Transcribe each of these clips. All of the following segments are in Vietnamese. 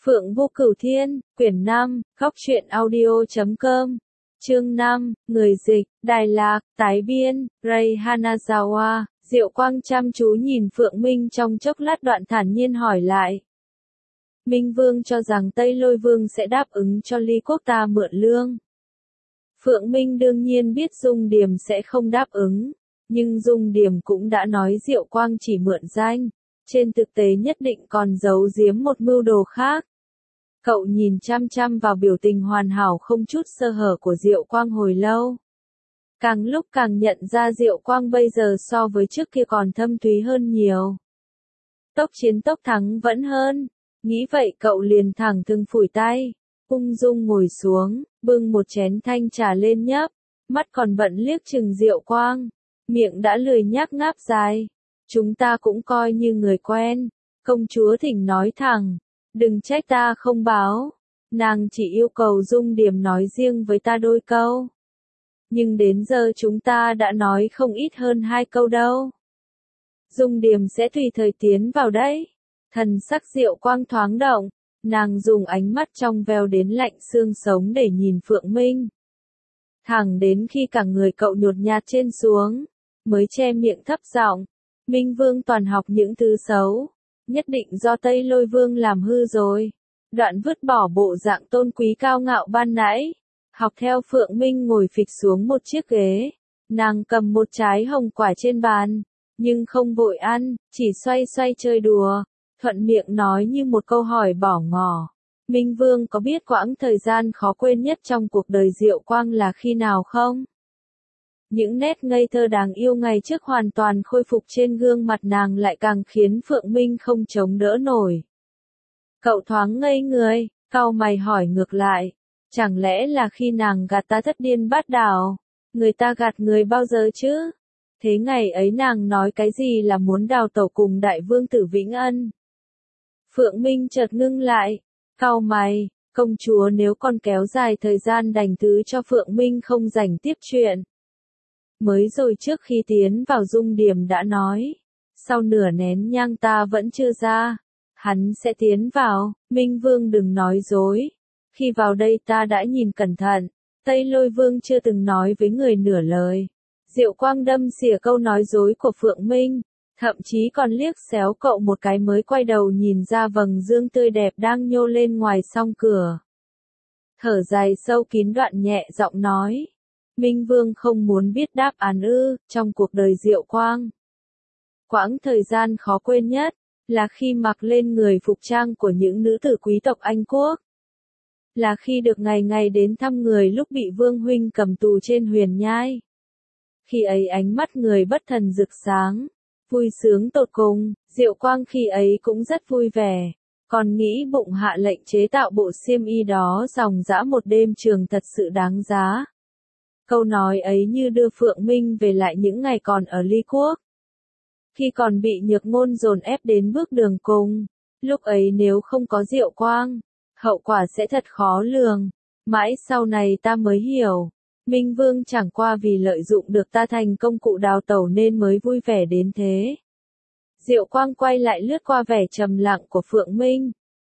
Phượng Vô Cửu Thiên, quyển 5, Góc truyện audio.com, chương 5, người dịch, Đài Lạc, tái biên, Ray Hanazawa. Diệu Quang chăm chú nhìn Phượng Minh trong chốc lát đoạn thản nhiên hỏi lại. Minh Vương cho rằng Tây Lôi Vương sẽ đáp ứng cho Ly Quốc ta mượn lương. Phượng Minh đương nhiên biết Dung Điềm sẽ không đáp ứng, nhưng Dung Điềm cũng đã nói Diệu Quang chỉ mượn danh, trên thực tế nhất định còn giấu giếm một mưu đồ khác. Cậu nhìn chăm chăm vào biểu tình hoàn hảo không chút sơ hở của Diệu Quang hồi lâu. Càng lúc càng nhận ra Diệu Quang bây giờ so với trước kia còn thâm thúy hơn nhiều. Tốc chiến tốc thắng vẫn hơn. Nghĩ vậy cậu liền thẳng thừng phủi tay, ung dung ngồi xuống, bưng một chén thanh trà lên nhấp, mắt còn bận liếc chừng Diệu Quang, miệng đã lười nhác ngáp dài. Chúng ta cũng coi như người quen, công chúa thỉnh nói thẳng, đừng trách ta không báo, nàng chỉ yêu cầu Dung Điềm nói riêng với ta đôi câu. Nhưng đến giờ chúng ta đã nói không ít hơn 2 câu đâu. Dung Điềm sẽ tùy thời tiến vào đấy. Thần sắc Diệu Quang thoáng động, nàng dùng ánh mắt trong veo đến lạnh xương sống để nhìn Phượng Minh. Thẳng đến khi cả người cậu nhột nhạt trên xuống, mới che miệng thấp giọng, Minh Vương toàn học những thứ xấu, nhất định do Tây Lôi Vương làm hư rồi. Đoạn vứt bỏ bộ dạng tôn quý cao ngạo ban nãy, học theo Phượng Minh ngồi phịch xuống một chiếc ghế, nàng cầm một trái hồng quả trên bàn, nhưng không vội ăn, chỉ xoay xoay chơi đùa. Thuận miệng nói như một câu hỏi bỏ ngỏ. Minh Vương có biết quãng thời gian khó quên nhất trong cuộc đời Diệu Quang là khi nào không? Những nét ngây thơ đáng yêu ngày trước hoàn toàn khôi phục trên gương mặt nàng lại càng khiến Phượng Minh không chống đỡ nổi. Cậu thoáng ngây người, cau mày hỏi ngược lại. Chẳng lẽ là khi nàng gạt ta thất điên bát đảo? Người ta gạt người bao giờ chứ? Thế ngày ấy nàng nói cái gì là muốn đào tẩu cùng đại vương tử Vĩnh Ân? Phượng Minh chợt ngưng lại, cau mày, công chúa nếu còn kéo dài thời gian đành thứ cho Phượng Minh không rảnh tiếp chuyện. Mới rồi trước khi tiến vào Dung Điềm đã nói, sau nửa nén nhang ta vẫn chưa ra, hắn sẽ tiến vào, Minh Vương đừng nói dối. Khi vào đây ta đã nhìn cẩn thận, Tây Lôi Vương chưa từng nói với người nửa lời. Diệu Quang đâm xỉa câu nói dối của Phượng Minh. Thậm chí còn liếc xéo cậu một cái mới quay đầu nhìn ra vầng dương tươi đẹp đang nhô lên ngoài song cửa. Thở dài sâu kín đoạn nhẹ giọng nói. Minh Vương không muốn biết đáp án ư, trong cuộc đời Diệu Quang. Quãng thời gian khó quên nhất, là khi mặc lên người phục trang của những nữ tử quý tộc Anh Quốc. Là khi được ngày ngày đến thăm người lúc bị Vương Huynh cầm tù trên huyền nhai. Khi ấy ánh mắt người bất thần rực sáng. Vui sướng tột cùng, Diệu Quang khi ấy cũng rất vui vẻ, còn nghĩ bụng hạ lệnh chế tạo bộ xiêm y đó dòng dã một đêm trường thật sự đáng giá. Câu nói ấy như đưa Phượng Minh về lại những ngày còn ở Ly Quốc. Khi còn bị Nhược Ngôn dồn ép đến bước đường cùng, lúc ấy nếu không có Diệu Quang, hậu quả sẽ thật khó lường. Mãi sau này ta mới hiểu. Minh Vương chẳng qua vì lợi dụng được ta thành công cụ đào tẩu nên mới vui vẻ đến thế. Diệu Quang quay lại lướt qua vẻ trầm lặng của Phượng Minh.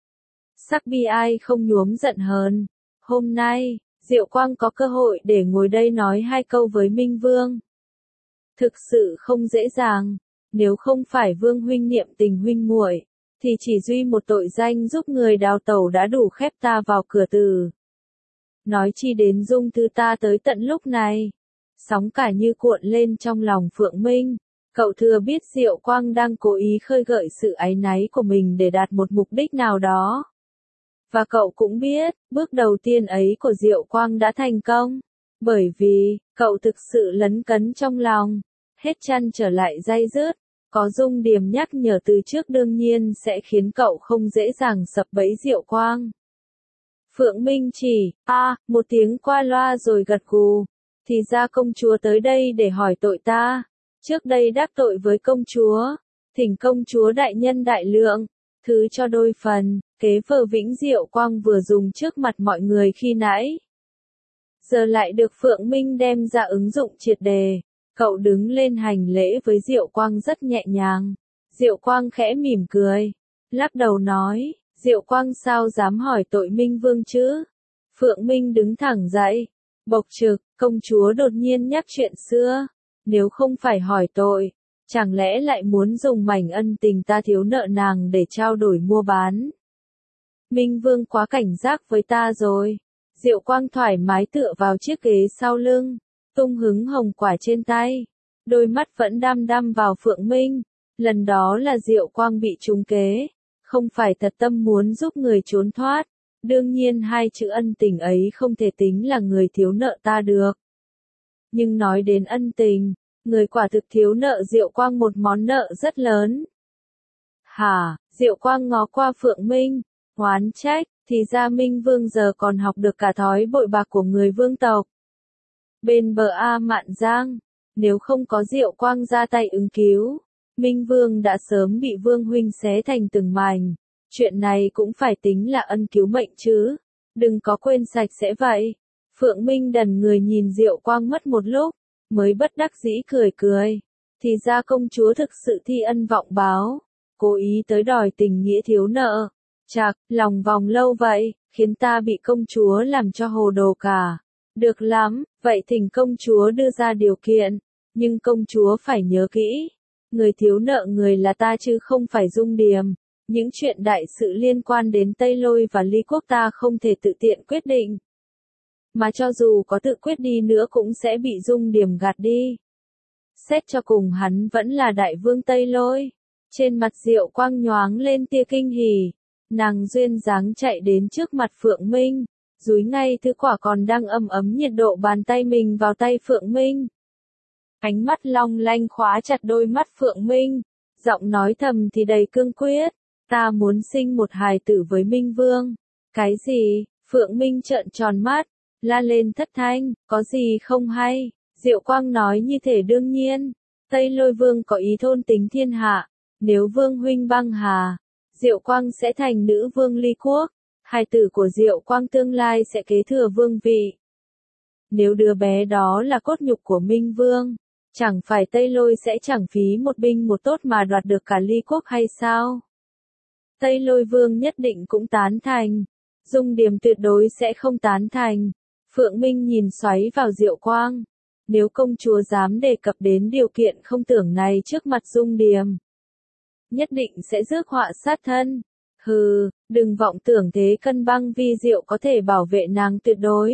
Sắc bi ai không nhuốm giận hờn. Hôm nay, Diệu Quang có cơ hội để ngồi đây nói 2 câu với Minh Vương. Thực sự không dễ dàng, nếu không phải Vương Huynh niệm tình huynh muội, thì chỉ duy một tội danh giúp người đào tẩu đã đủ khép ta vào cửa tử. Nói chi đến Dung Thư ta tới tận lúc này. Sóng cả như cuộn lên trong lòng Phượng Minh. Cậu thừa biết Diệu Quang đang cố ý khơi gợi sự áy náy của mình để đạt một mục đích nào đó. Và cậu cũng biết, bước đầu tiên ấy của Diệu Quang đã thành công. Bởi vì, cậu thực sự lấn cấn trong lòng. Hết chăn trở lại day dứt. Có Dung Điềm nhắc nhở từ trước đương nhiên sẽ khiến cậu không dễ dàng sập bẫy Diệu Quang. Phượng Minh chỉ, một tiếng qua loa rồi gật gù. Thì ra công chúa tới đây để hỏi tội ta. Trước đây đắc tội với công chúa. Thỉnh công chúa đại nhân đại lượng. Thứ cho đôi phần, kế vở Vĩnh Diệu Quang vừa dùng trước mặt mọi người khi nãy. Giờ lại được Phượng Minh đem ra ứng dụng triệt đề. Cậu đứng lên hành lễ với Diệu Quang rất nhẹ nhàng. Diệu Quang khẽ mỉm cười. Lắc đầu nói, Diệu Quang sao dám hỏi tội Minh Vương chứ? Phượng Minh đứng thẳng dậy, bộc trực, công chúa đột nhiên nhắc chuyện xưa. Nếu không phải hỏi tội, chẳng lẽ lại muốn dùng mảnh ân tình ta thiếu nợ nàng để trao đổi mua bán? Minh Vương quá cảnh giác với ta rồi. Diệu Quang thoải mái tựa vào chiếc ghế sau lưng, tung hứng hồng quả trên tay. Đôi mắt vẫn đăm đăm vào Phượng Minh. Lần đó là Diệu Quang bị trúng kế, không phải thật tâm muốn giúp người trốn thoát. Đương nhiên hai chữ ân tình ấy không thể tính là người thiếu nợ ta được. Nhưng nói đến ân tình, người quả thực thiếu nợ Diệu Quang một món nợ rất lớn. Hả? Diệu Quang ngó qua Phượng Minh, oán trách, thì ra Minh Vương giờ còn học được cả thói bội bạc của người vương tộc. Bên bờ A Mạn Giang, nếu không có Diệu Quang ra tay ứng cứu, Minh Vương đã sớm bị Vương huynh xé thành từng mảnh. Chuyện này cũng phải tính là ân cứu mệnh chứ, đừng có quên sạch sẽ vậy. Phượng Minh đần người nhìn Diệu Quang mất một lúc, mới bất đắc dĩ cười cười. Thì ra công chúa thực sự thi ân vọng báo, cố ý tới đòi tình nghĩa thiếu nợ. Chạc, lòng vòng lâu vậy, khiến ta bị công chúa làm cho hồ đồ cả. Được lắm, vậy thỉnh công chúa đưa ra điều kiện, nhưng công chúa phải nhớ kỹ, người thiếu nợ người là ta chứ không phải Dung Điềm. Những chuyện đại sự liên quan đến Tây Lôi và Ly Quốc ta không thể tự tiện quyết định. Mà cho dù có tự quyết đi nữa cũng sẽ bị Dung Điềm gạt đi. Xét cho cùng hắn vẫn là đại vương Tây Lôi. Trên mặt Diệu Quang nhoáng lên tia kinh hỉ. Nàng duyên dáng chạy đến trước mặt Phượng Minh, dúi ngay thứ quả còn đang ấm ấm nhiệt độ bàn tay mình vào tay Phượng Minh. Ánh mắt long lanh khóa chặt đôi mắt Phượng Minh, giọng nói thầm thì đầy cương quyết. Ta muốn sinh một hài tử với Minh Vương. Cái gì? Phượng Minh trợn tròn mắt, la lên thất thanh, có gì không hay? Diệu Quang nói như thể đương nhiên. Tây Lôi Vương có ý thôn tính thiên hạ. Nếu Vương huynh băng hà, Diệu Quang sẽ thành nữ vương Ly Quốc. Hài tử của Diệu Quang tương lai sẽ kế thừa vương vị. Nếu đứa bé đó là cốt nhục của Minh Vương, chẳng phải Tây Lôi sẽ chẳng phí một binh một tốt mà đoạt được cả Ly Quốc hay sao? Tây Lôi Vương nhất định cũng tán thành. Dung Điềm tuyệt đối sẽ không tán thành. Phượng Minh nhìn xoáy vào Diệu Quang. Nếu công chúa dám đề cập đến điều kiện không tưởng này trước mặt Dung Điềm, nhất định sẽ rước họa sát thân. Hừ, đừng vọng tưởng thế cân băng vi diệu có thể bảo vệ nàng tuyệt đối.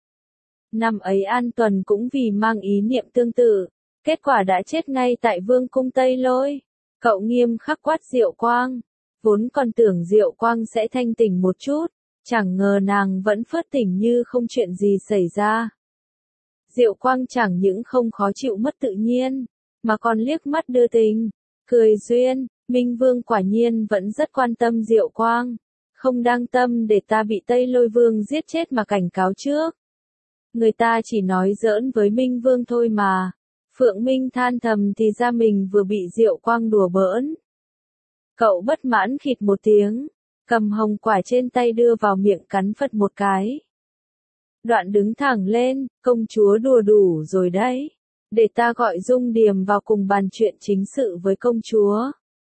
Năm ấy An Tuần cũng vì mang ý niệm tương tự, kết quả đã chết ngay tại vương cung Tây Lôi. Cậu nghiêm khắc quát Diệu Quang, vốn còn tưởng Diệu Quang sẽ thanh tỉnh một chút, chẳng ngờ nàng vẫn phớt tỉnh như không chuyện gì xảy ra. Diệu Quang chẳng những không khó chịu mất tự nhiên, mà còn liếc mắt đưa tình, cười duyên. Minh Vương quả nhiên vẫn rất quan tâm Diệu Quang, không đang tâm để ta bị Tây Lôi Vương giết chết mà cảnh cáo trước. Người ta chỉ nói giỡn với Minh Vương thôi mà. Phượng Minh than thầm thì ra mình vừa bị Diệu Quang đùa bỡn. Cậu bất mãn khịt một tiếng, cầm hồng quả trên tay đưa vào miệng cắn phật một cái. Đoạn đứng thẳng lên, công chúa đùa đủ rồi đấy. Để ta gọi Dung Điềm vào cùng bàn chuyện chính sự với công chúa.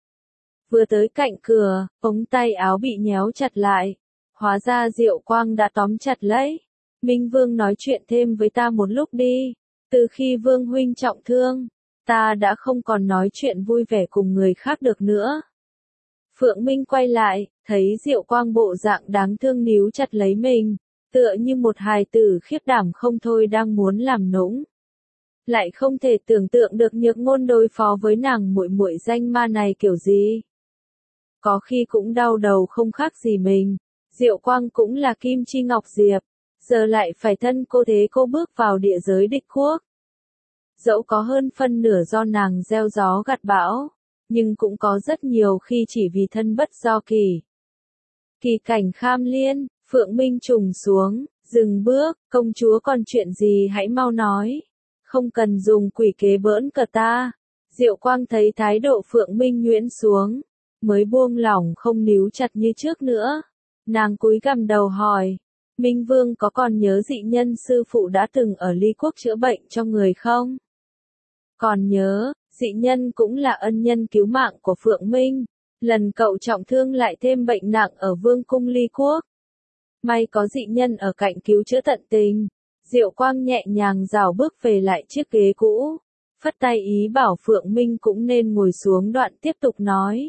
Vừa tới cạnh cửa, ống tay áo bị nhéo chặt lại. Hóa ra Diệu Quang đã tóm chặt lấy. Minh Vương nói chuyện thêm với ta một lúc đi. Từ khi Vương huynh trọng thương, ta đã không còn nói chuyện vui vẻ cùng người khác được nữa. Phượng Minh quay lại, thấy Diệu Quang bộ dạng đáng thương níu chặt lấy mình, tựa như một hài tử khiếp đảm không thôi đang muốn làm nũng. Lại không thể tưởng tượng được Nhược Ngôn đối phó với nàng muội muội danh ma này kiểu gì. Có khi cũng đau đầu không khác gì mình. Diệu Quang cũng là Kim Chi Ngọc Diệp, giờ lại phải thân cô thế cô bước vào địa giới địch quốc. Dẫu có hơn phân nửa do nàng gieo gió gặt bão, nhưng cũng có rất nhiều khi chỉ vì thân bất do kỳ. Kỳ cảnh Kham Liên, Phượng Minh trùng xuống, dừng bước, công chúa còn chuyện gì hãy mau nói. Không cần dùng quỷ kế bỡn cợt ta. Diệu Quang thấy thái độ Phượng Minh nhuyễn xuống, mới buông lỏng không níu chặt như trước nữa. Nàng cúi gằm đầu hỏi, Minh Vương có còn nhớ dị nhân sư phụ đã từng ở Ly Quốc chữa bệnh cho người không? Còn nhớ, dị nhân cũng là ân nhân cứu mạng của Phượng Minh. Lần cậu trọng thương lại thêm bệnh nặng ở vương cung Ly Quốc. May có dị nhân ở cạnh cứu chữa tận tình. Diệu Quang nhẹ nhàng rảo bước về lại chiếc ghế cũ. Phất tay ý bảo Phượng Minh cũng nên ngồi xuống, đoạn tiếp tục nói.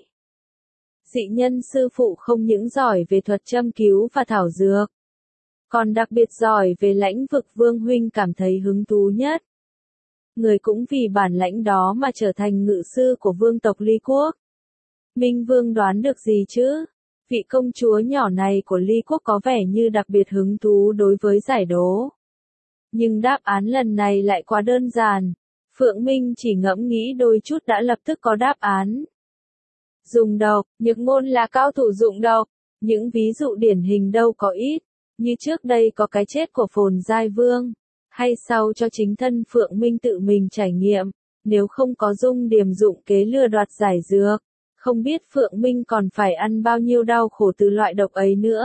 Dị nhân sư phụ không những giỏi về thuật châm cứu và thảo dược, còn đặc biệt giỏi về lãnh vực, Vương huynh cảm thấy hứng thú nhất. Người cũng vì bản lãnh đó mà trở thành ngự sư của vương tộc Ly Quốc. Minh Vương đoán được gì chứ? Vị công chúa nhỏ này của Ly Quốc có vẻ như đặc biệt hứng thú đối với giải đố. Nhưng đáp án lần này lại quá đơn giản. Phượng Minh chỉ ngẫm nghĩ đôi chút đã lập tức có đáp án. Dùng độc, Nhược Ngôn là cao thủ dụng độc. Những ví dụ điển hình đâu có ít. Như trước đây có cái chết của Phồn Giai Vương. Hay sau cho chính thân Phượng Minh tự mình trải nghiệm. Nếu không có Dung Điềm dụng kế lừa đoạt giải dược, không biết Phượng Minh còn phải ăn bao nhiêu đau khổ từ loại độc ấy nữa.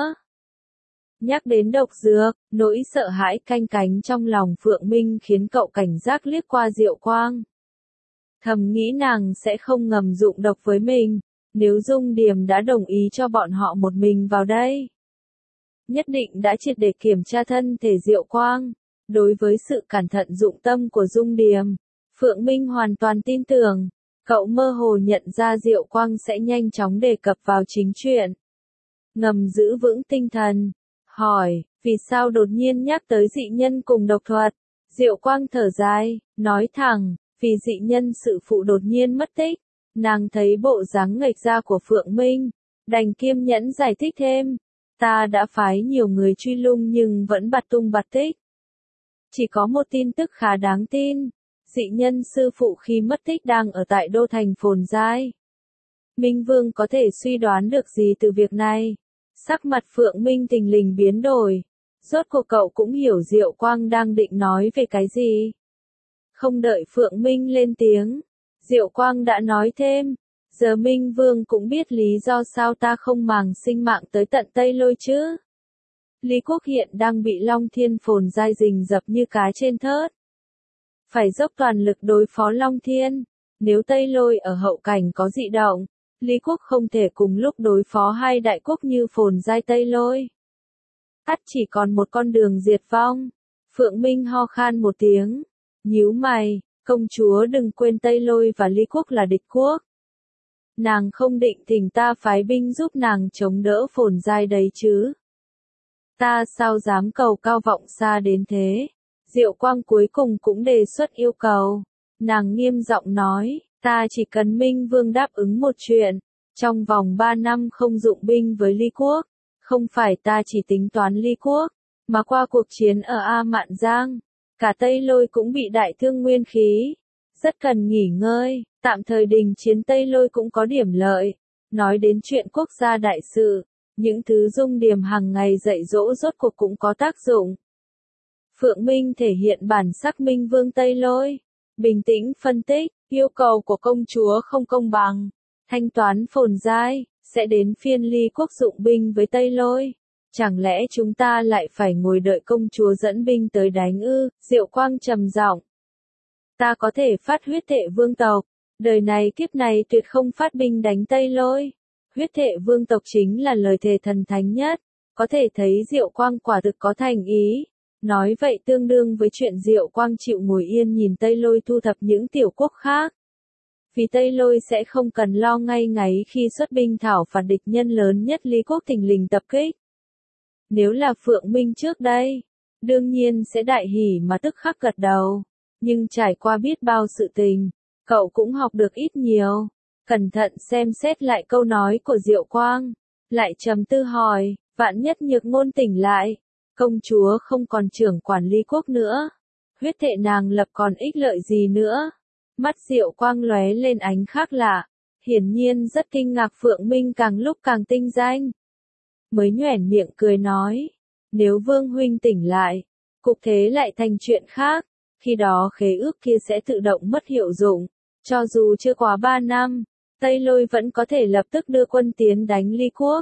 Nhắc đến độc dược, nỗi sợ hãi canh cánh trong lòng Phượng Minh khiến cậu cảnh giác liếc qua Diệu Quang. Thầm nghĩ nàng sẽ không ngầm dụng độc với mình, nếu Dung Điềm đã đồng ý cho bọn họ một mình vào đây. Nhất định đã triệt để kiểm tra thân thể Diệu Quang. Đối với sự cẩn thận dụng tâm của Dung Điềm, Phượng Minh hoàn toàn tin tưởng. Cậu mơ hồ nhận ra Diệu Quang sẽ nhanh chóng đề cập vào chính chuyện. Ngầm giữ vững tinh thần, hỏi, vì sao đột nhiên nhắc tới dị nhân cùng độc thuật? Diệu Quang thở dài, nói thẳng, vì dị nhân sự phụ đột nhiên mất tích. Nàng thấy bộ dáng nghệch ra của Phượng Minh, đành kiêm nhẫn giải thích thêm. Ta đã phái nhiều người truy lùng nhưng vẫn bạt tung bạt tích. Chỉ có một tin tức khá đáng tin. Dị nhân sư phụ khi mất tích đang ở tại đô thành Phồn Giai. Minh Vương có thể suy đoán được gì từ việc này? Sắc mặt Phượng Minh thình lình biến đổi. Rốt cuộc cậu cũng hiểu Diệu Quang đang định nói về cái gì. Không đợi Phượng Minh lên tiếng, Diệu Quang đã nói thêm. Giờ Minh Vương cũng biết lý do sao ta không màng sinh mạng tới tận Tây Lôi chứ. Lý Quốc hiện đang bị Long Thiên Phồn Giai rình rập như cá trên thớt. Phải dốc toàn lực đối phó Long Thiên. Nếu Tây Lôi ở hậu cảnh có dị động, Lý Quốc không thể cùng lúc đối phó hai đại quốc như Phồn Giai Tây Lôi. Ắt chỉ còn một con đường diệt vong. Phượng Minh ho khan một tiếng, nhíu mày, công chúa đừng quên Tây Lôi và Lý Quốc là địch quốc. Nàng không định thỉnh ta phái binh giúp nàng chống đỡ Phồn Giai đấy chứ. Ta sao dám cầu cao vọng xa đến thế. Diệu Quang cuối cùng cũng đề xuất yêu cầu. Nàng nghiêm giọng nói, ta chỉ cần Minh Vương đáp ứng một chuyện. Trong vòng 3 năm không dụng binh với Ly Quốc. Không phải ta chỉ tính toán Ly Quốc, mà qua cuộc chiến ở A Mạn Giang, cả Tây Lôi cũng bị đại thương nguyên khí. Rất cần nghỉ ngơi, tạm thời đình chiến Tây Lôi cũng có điểm lợi. Nói đến chuyện quốc gia đại sự, những thứ Dung Điềm hàng ngày dạy dỗ rốt cuộc cũng có tác dụng. Phượng Minh thể hiện bản sắc Minh Vương Tây Lôi. Bình tĩnh phân tích, yêu cầu của công chúa không công bằng. Thanh toán Phồn Giai, sẽ đến phiên Ly Quốc dụng binh với Tây Lôi. Chẳng lẽ chúng ta lại phải ngồi đợi công chúa dẫn binh tới đánh ư? Diệu Quang trầm giọng. Ta có thể phát huyết thệ vương tộc. Đời này kiếp này tuyệt không phát binh đánh Tây Lôi. Huyết thệ vương tộc chính là lời thề thần thánh nhất. Có thể thấy Diệu Quang quả thực có thành ý. Nói vậy tương đương với chuyện Diệu Quang chịu ngồi yên nhìn Tây Lôi thu thập những tiểu quốc khác. Vì Tây Lôi sẽ không cần lo ngay ngáy khi xuất binh thảo phạt địch nhân lớn nhất Lý Quốc thình lình tập kích. Nếu là Phượng Minh trước đây, đương nhiên sẽ đại hỉ mà tức khắc gật đầu. Nhưng trải qua biết bao sự tình, cậu cũng học được ít nhiều. Cẩn thận xem xét lại câu nói của Diệu Quang, lại trầm tư hỏi, vạn nhất Nhược Ngôn tỉnh lại, công chúa không còn trưởng quản Lý Quốc nữa, huyết thệ nàng lập còn ích lợi gì nữa? Mắt Diệu Quang lóe lên ánh khác lạ, hiển nhiên rất kinh ngạc. Phượng Minh càng lúc càng tinh danh. Mới nhoẻn miệng cười nói, nếu Vương huynh tỉnh lại, cục thế lại thành chuyện khác, khi đó khế ước kia sẽ tự động mất hiệu dụng. Cho dù chưa quá 3 năm, Tây Lôi vẫn có thể lập tức đưa quân tiến đánh Ly Quốc.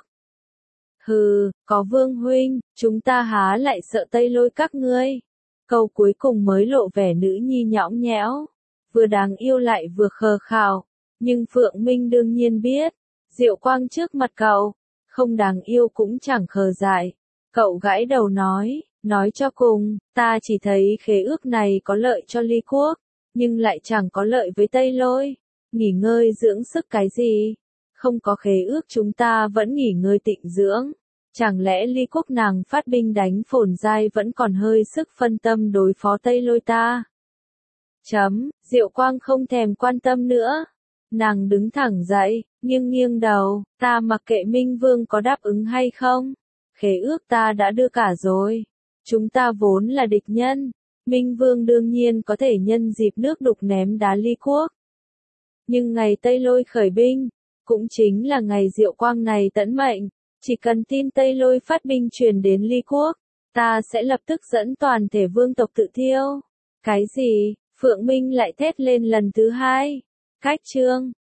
Hừ, có Vương huynh, chúng ta há lại sợ Tây Lôi các ngươi. Câu cuối cùng mới lộ vẻ nữ nhi nhõng nhẽo, vừa đáng yêu lại vừa khờ khào. Nhưng Phượng Minh đương nhiên biết, Diệu Quang trước mặt cậu, không đáng yêu cũng chẳng khờ dại. Cậu gãi đầu nói cho cùng, ta chỉ thấy khế ước này có lợi cho Ly Quốc, nhưng lại chẳng có lợi với Tây Lôi. Nghỉ ngơi dưỡng sức cái gì? Không có khế ước chúng ta vẫn nghỉ ngơi tịnh dưỡng. Chẳng lẽ Ly Quốc nàng phát binh đánh Phồn Giai vẫn còn hơi sức phân tâm đối phó Tây Lôi ta? Diệu Quang không thèm quan tâm nữa. Nàng đứng thẳng dậy, nghiêng đầu, ta mặc kệ Minh Vương có đáp ứng hay không. Khế ước ta đã đưa cả rồi. Chúng ta vốn là địch nhân. Minh Vương đương nhiên có thể nhân dịp nước đục ném đá Ly Quốc. Nhưng ngày Tây Lôi khởi binh, cũng chính là ngày Diệu Quang này tẫn mệnh, chỉ cần tin Tây Lôi phát binh truyền đến Ly Quốc, ta sẽ lập tức dẫn toàn thể vương tộc tự thiêu. Cái gì? Phượng Minh lại thét lên lần thứ hai. Cách chương